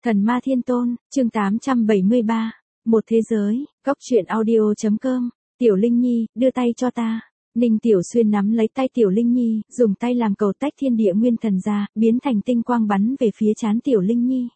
Thần Ma Thiên Tôn, chương 873. Một thế giới, góc truyện audio.com. Tiểu Linh Nhi, đưa tay cho ta. Ninh Tiểu Xuyên nắm lấy tay Tiểu Linh Nhi, dùng tay làm cầu tách thiên địa nguyên thần ra, biến thành tinh quang bắn về phía trán Tiểu Linh Nhi.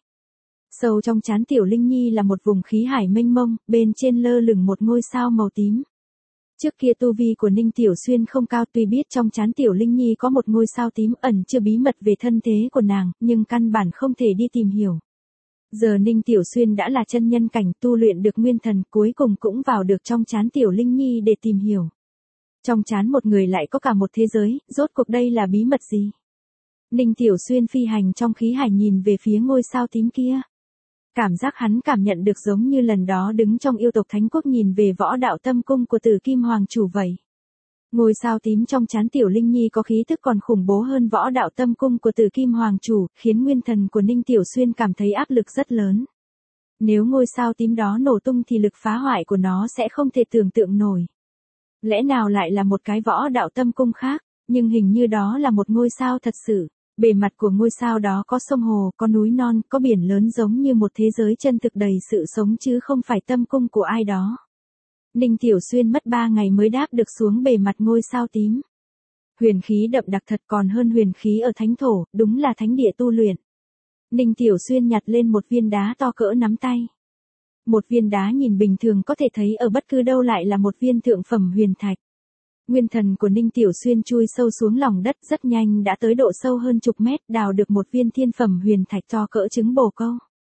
Sâu trong trán Tiểu Linh Nhi là một vùng khí hải mênh mông, bên trên lơ lửng một ngôi sao màu tím. Trước kia tu vi của Ninh Tiểu Xuyên không cao, tuy biết trong trán Tiểu Linh Nhi có một ngôi sao tím ẩn chứa bí mật về thân thế của nàng, nhưng căn bản không thể đi tìm hiểu. Giờ Ninh Tiểu Xuyên đã là chân nhân cảnh, tu luyện được nguyên thần, cuối cùng cũng vào được trong trán Tiểu Linh Nhi để tìm hiểu. Trong trán một người lại có cả một thế giới, rốt cuộc đây là bí mật gì? Ninh Tiểu Xuyên phi hành trong khí hải nhìn về phía ngôi sao tím kia. Cảm giác hắn cảm nhận được giống như lần đó đứng trong yêu tộc Thánh Quốc nhìn về võ đạo tâm cung của Tử Kim Hoàng Chủ vậy. Ngôi sao tím trong trán Tiểu Linh Nhi có khí thức còn khủng bố hơn võ đạo tâm cung của Tử Kim Hoàng Chủ, khiến nguyên thần của Ninh Tiểu Xuyên cảm thấy áp lực rất lớn. Nếu ngôi sao tím đó nổ tung thì lực phá hoại của nó sẽ không thể tưởng tượng nổi. Lẽ nào lại là một cái võ đạo tâm cung khác, nhưng hình như đó là một ngôi sao thật sự. Bề mặt của ngôi sao đó có sông hồ, có núi non, có biển lớn giống như một thế giới chân thực đầy sự sống chứ không phải tâm cung của ai đó. Ninh Tiểu Xuyên mất 3 ngày mới đáp được xuống bề mặt ngôi sao tím. Huyền khí đậm đặc thật còn hơn huyền khí ở thánh thổ, đúng là thánh địa tu luyện. Ninh Tiểu Xuyên nhặt lên một viên đá to cỡ nắm tay. Một viên đá nhìn bình thường có thể thấy ở bất cứ đâu lại là một viên thượng phẩm huyền thạch. Nguyên thần của Ninh Tiểu Xuyên chui sâu xuống lòng đất rất nhanh đã tới độ sâu hơn chục mét, đào được một viên thiên phẩm huyền thạch to cỡ trứng bồ câu.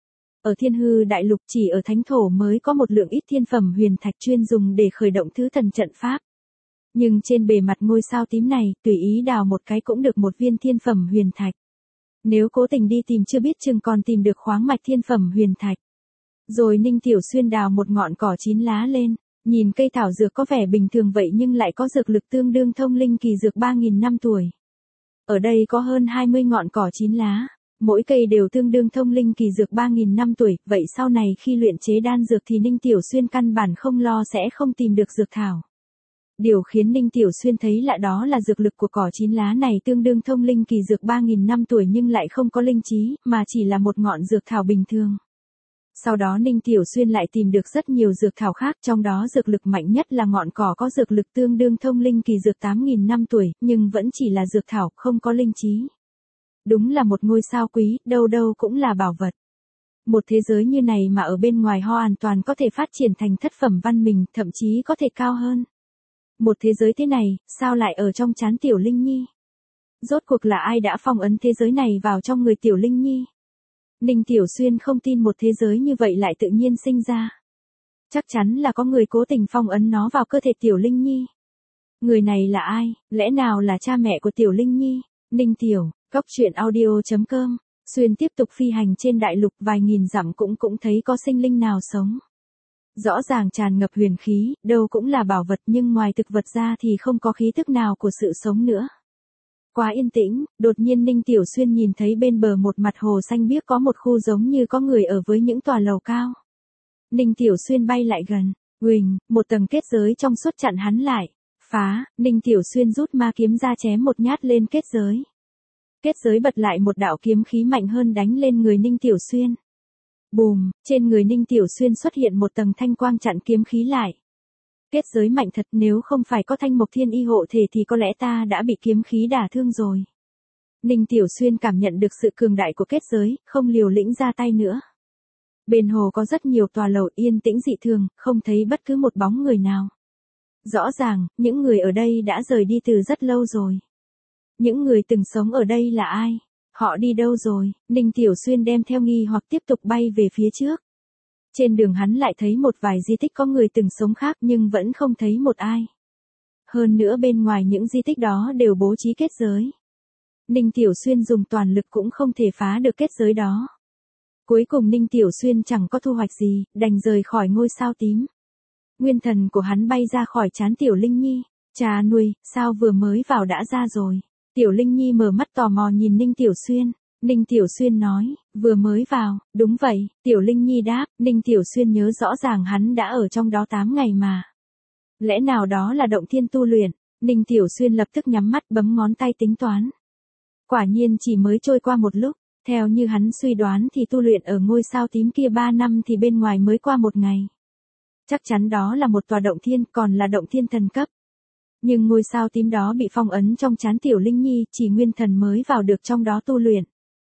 Ở Thiên Hư Đại Lục chỉ ở thánh thổ mới có một lượng ít thiên phẩm huyền thạch chuyên dùng để khởi động thứ thần trận pháp. Nhưng trên bề mặt ngôi sao tím này, tùy ý đào một cái cũng được một viên thiên phẩm huyền thạch. Nếu cố tình đi tìm chưa biết chừng còn tìm được khoáng mạch thiên phẩm huyền thạch. Rồi Ninh Tiểu Xuyên đào một ngọn cỏ chín lá lên. Nhìn cây thảo dược có vẻ bình thường vậy nhưng lại có dược lực tương đương thông linh kỳ dược 3.000 năm tuổi. Ở đây có hơn 20 ngọn cỏ chín lá, mỗi cây đều tương đương thông linh kỳ dược 3.000 năm tuổi, vậy sau này khi luyện chế đan dược thì Ninh Tiểu Xuyên căn bản không lo sẽ không tìm được dược thảo. Điều khiến Ninh Tiểu Xuyên thấy lạ đó là dược lực của cỏ chín lá này tương đương thông linh kỳ dược 3.000 năm tuổi nhưng lại không có linh trí, mà chỉ là một ngọn dược thảo bình thường. Sau đó Ninh Tiểu Xuyên lại tìm được rất nhiều dược thảo khác, trong đó dược lực mạnh nhất là ngọn cỏ có dược lực tương đương thông linh kỳ dược 8.000 năm tuổi, nhưng vẫn chỉ là dược thảo, không có linh trí. Đúng là một ngôi sao quý, đâu đâu cũng là bảo vật. Một thế giới như này mà ở bên ngoài hoàn toàn có thể phát triển thành thất phẩm văn minh, thậm chí có thể cao hơn. Một thế giới thế này, sao lại ở trong trán Tiểu Linh Nhi? Rốt cuộc là ai đã phong ấn thế giới này vào trong người Tiểu Linh Nhi? Ninh Tiểu Xuyên không tin một thế giới như vậy lại tự nhiên sinh ra. Chắc chắn là có người cố tình phong ấn nó vào cơ thể Tiểu Linh Nhi. Người này là ai? Lẽ nào là cha mẹ của Tiểu Linh Nhi? Ninh Tiểu, góc truyện audio.com. Xuyên tiếp tục phi hành trên đại lục vài nghìn dặm cũng thấy có sinh linh nào sống. Rõ ràng tràn ngập huyền khí, đâu cũng là bảo vật nhưng ngoài thực vật ra thì không có khí tức nào của sự sống nữa. Quá yên tĩnh, đột nhiên Ninh Tiểu Xuyên nhìn thấy bên bờ một mặt hồ xanh biếc có một khu giống như có người ở với những tòa lầu cao. Ninh Tiểu Xuyên bay lại gần, huỳnh, một tầng kết giới trong suốt chặn hắn lại. Phá, Ninh Tiểu Xuyên rút ma kiếm ra chém một nhát lên kết giới. Kết giới bật lại một đạo kiếm khí mạnh hơn đánh lên người Ninh Tiểu Xuyên. Bùm, trên người Ninh Tiểu Xuyên xuất hiện một tầng thanh quang chặn kiếm khí lại. Kết giới mạnh thật, nếu không phải có Thanh Mộc Thiên Y hộ thể thì có lẽ ta đã bị kiếm khí đả thương rồi. Ninh Tiểu Xuyên cảm nhận được sự cường đại của kết giới, không liều lĩnh ra tay nữa. Bên hồ có rất nhiều tòa lầu yên tĩnh dị thường, không thấy bất cứ một bóng người nào. Rõ ràng, những người ở đây đã rời đi từ rất lâu rồi. Những người từng sống ở đây là ai? Họ đi đâu rồi? Ninh Tiểu Xuyên đem theo nghi hoặc tiếp tục bay về phía trước. Trên đường hắn lại thấy một vài di tích có người từng sống khác nhưng vẫn không thấy một ai. Hơn nữa bên ngoài những di tích đó đều bố trí kết giới. Ninh Tiểu Xuyên dùng toàn lực cũng không thể phá được kết giới đó. Cuối cùng Ninh Tiểu Xuyên chẳng có thu hoạch gì, đành rời khỏi ngôi sao tím. Nguyên thần của hắn bay ra khỏi trán Tiểu Linh Nhi. Cha nuôi, sao vừa mới vào đã ra rồi? Tiểu Linh Nhi mở mắt tò mò nhìn Ninh Tiểu Xuyên. Ninh Tiểu Xuyên nói, vừa mới vào, đúng vậy, Tiểu Linh Nhi đáp, Ninh Tiểu Xuyên nhớ rõ ràng hắn đã ở trong đó 8 ngày mà. Lẽ nào đó là động thiên tu luyện? Ninh Tiểu Xuyên lập tức nhắm mắt bấm ngón tay tính toán. Quả nhiên chỉ mới trôi qua một lúc, Theo như hắn suy đoán thì tu luyện ở ngôi sao tím kia 3 năm thì bên ngoài mới qua 1 ngày. Chắc chắn đó là một tòa động thiên, còn là động thiên thần cấp. Nhưng ngôi sao tím đó bị phong ấn trong trán Tiểu Linh Nhi, chỉ nguyên thần mới vào được trong đó tu luyện.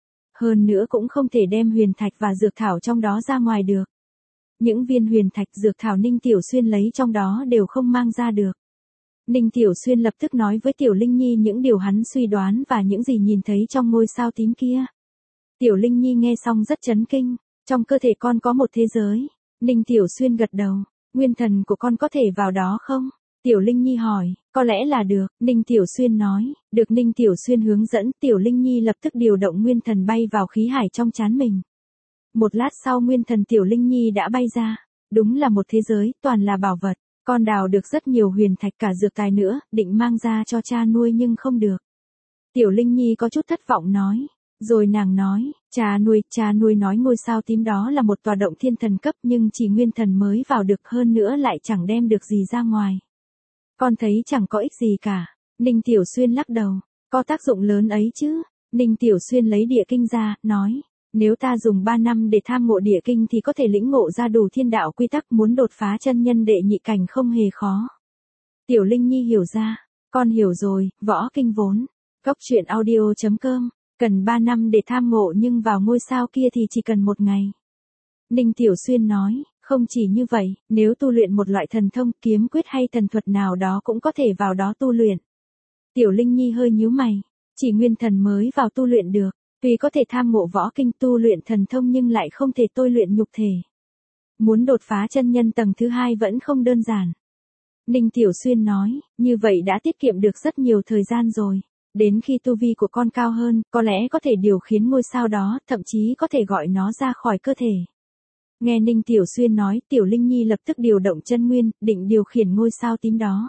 Hơn nữa cũng không thể đem huyền thạch và dược thảo trong đó ra ngoài được. Những viên huyền thạch dược thảo Ninh Tiểu Xuyên lấy trong đó đều không mang ra được. Ninh Tiểu Xuyên lập tức nói với Tiểu Linh Nhi những điều hắn suy đoán và những gì nhìn thấy trong ngôi sao tím kia. Tiểu Linh Nhi nghe xong rất chấn kinh, trong cơ thể con có một thế giới. Ninh Tiểu Xuyên gật đầu, nguyên thần của con có thể vào đó không? Tiểu Linh Nhi hỏi, có lẽ là được, Ninh Tiểu Xuyên nói, được Ninh Tiểu Xuyên hướng dẫn, Tiểu Linh Nhi lập tức điều động nguyên thần bay vào khí hải trong trán mình. Một lát sau nguyên thần Tiểu Linh Nhi đã bay ra, đúng là một thế giới, toàn là bảo vật, con đào được rất nhiều huyền thạch cả dược tài nữa, định mang ra cho cha nuôi nhưng không được. Tiểu Linh Nhi có chút thất vọng nói, rồi nàng nói, cha nuôi nói ngôi sao tím đó là một tòa động thiên thần cấp nhưng chỉ nguyên thần mới vào được hơn nữa lại chẳng đem được gì ra ngoài. Con thấy chẳng có ích gì cả. Ninh Tiểu Xuyên lắc đầu, có tác dụng lớn ấy chứ. Ninh Tiểu Xuyên lấy địa kinh ra, nói, nếu ta dùng 3 năm để tham ngộ địa kinh thì có thể lĩnh ngộ ra đủ thiên đạo quy tắc, muốn đột phá chân nhân đệ nhị cảnh không hề khó. Tiểu Linh Nhi hiểu ra, con hiểu rồi, võ kinh vốn. Truyện audio.com, cần 3 năm để tham ngộ nhưng vào ngôi sao kia thì chỉ cần 1 ngày. Ninh Tiểu Xuyên nói, không chỉ như vậy, nếu tu luyện một loại thần thông, kiếm quyết hay thần thuật nào đó cũng có thể vào đó tu luyện. Tiểu Linh Nhi hơi nhíu mày, chỉ nguyên thần mới vào tu luyện được, tuy có thể tham ngộ võ kinh tu luyện thần thông nhưng lại không thể tôi luyện nhục thể. Muốn đột phá chân nhân tầng thứ 2 vẫn không đơn giản. Ninh Tiểu Xuyên nói, như vậy đã tiết kiệm được rất nhiều thời gian rồi. Đến khi tu vi của con cao hơn, có lẽ có thể điều khiển ngôi sao đó, thậm chí có thể gọi nó ra khỏi cơ thể. Nghe Ninh Tiểu Xuyên nói, Tiểu Linh Nhi lập tức điều động chân nguyên, định điều khiển ngôi sao tím đó.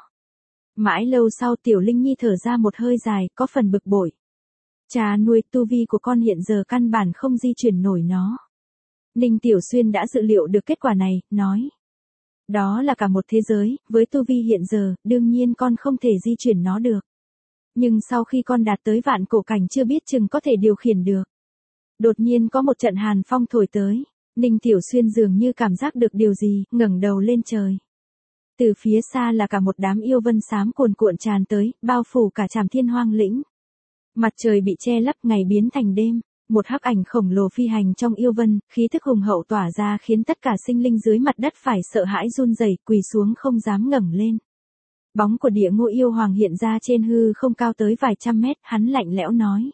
Mãi lâu sau Tiểu Linh Nhi thở ra một hơi dài, có phần bực bội. Cha nuôi, tu vi của con hiện giờ căn bản không di chuyển nổi nó. Ninh Tiểu Xuyên đã dự liệu được kết quả này, nói. Đó là cả một thế giới, với tu vi hiện giờ, đương nhiên con không thể di chuyển nó được. Nhưng sau khi con đạt tới vạn cổ cảnh chưa biết chừng có thể điều khiển được. Đột nhiên có một trận hàn phong thổi tới. Ninh Tiểu Xuyên dường như cảm giác được điều gì, ngẩng đầu lên trời. Từ phía xa là cả một đám yêu vân xám cuồn cuộn tràn tới, bao phủ cả Trảm Thiên Hoang lĩnh. Mặt trời bị che lấp, ngày biến thành đêm, một hắc ảnh khổng lồ phi hành trong yêu vân, khí thức hùng hậu tỏa ra khiến tất cả sinh linh dưới mặt đất phải sợ hãi run rẩy, quỳ xuống không dám ngẩng lên. Bóng của Địa Ngô Yêu Hoàng hiện ra trên hư không cao tới vài trăm mét, hắn lạnh lẽo nói.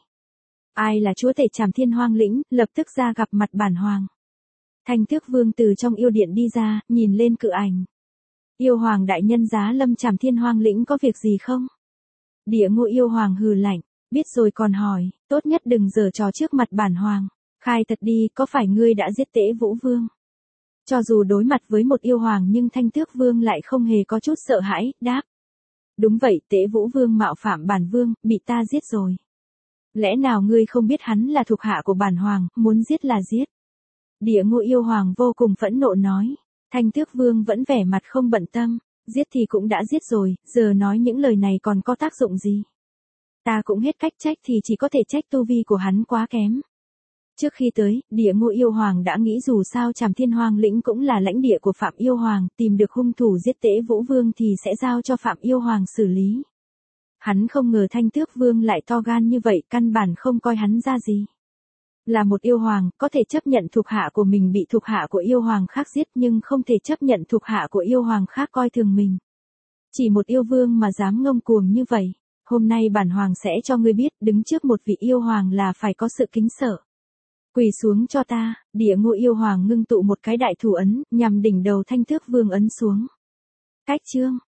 Ai là chúa tể Trảm Thiên Hoang lĩnh, lập tức ra gặp mặt bản hoàng. Thanh Tước Vương từ trong yêu điện đi ra, nhìn lên cự ảnh. Yêu Hoàng đại nhân giá lâm Trảm Thiên Hoang lĩnh có việc gì không? Địa Ngô Yêu Hoàng hừ lạnh, biết rồi còn hỏi, tốt nhất đừng giở trò trước mặt bản hoàng. Khai thật đi, có phải ngươi đã giết Tế Vũ Vương? Cho dù đối mặt với một yêu hoàng nhưng Thanh Tước Vương lại không hề có chút sợ hãi, đáp. Đúng vậy, Tế Vũ Vương mạo phạm bản vương, bị ta giết rồi. Lẽ nào ngươi không biết hắn là thuộc hạ của bản hoàng, muốn giết là giết? Địa Ngô Yêu Hoàng vô cùng phẫn nộ nói. Thanh Tước Vương vẫn vẻ mặt không bận tâm, giết thì cũng đã giết rồi, giờ nói những lời này còn có tác dụng gì? Ta cũng hết cách trách thì chỉ có thể trách tu vi của hắn quá kém. Trước khi tới, Địa Ngô Yêu Hoàng đã nghĩ dù sao Trảm Thiên Hoang lĩnh cũng là lãnh địa của Phạm Yêu Hoàng, tìm được hung thủ giết Tế Vũ Vương thì sẽ giao cho Phạm Yêu Hoàng xử lý. Hắn không ngờ Thanh Tước Vương lại to gan như vậy, căn bản không coi hắn ra gì. Là một yêu hoàng, có thể chấp nhận thuộc hạ của mình bị thuộc hạ của yêu hoàng khác giết nhưng không thể chấp nhận thuộc hạ của yêu hoàng khác coi thường mình. Chỉ một yêu vương mà dám ngông cuồng như vậy, hôm nay bản hoàng sẽ cho ngươi biết đứng trước một vị yêu hoàng là phải có sự kính sợ. Quỳ xuống cho ta, Địa Ngô Yêu Hoàng ngưng tụ một cái đại thủ ấn, nhằm đỉnh đầu Thanh Tước Vương ấn xuống. Cách chương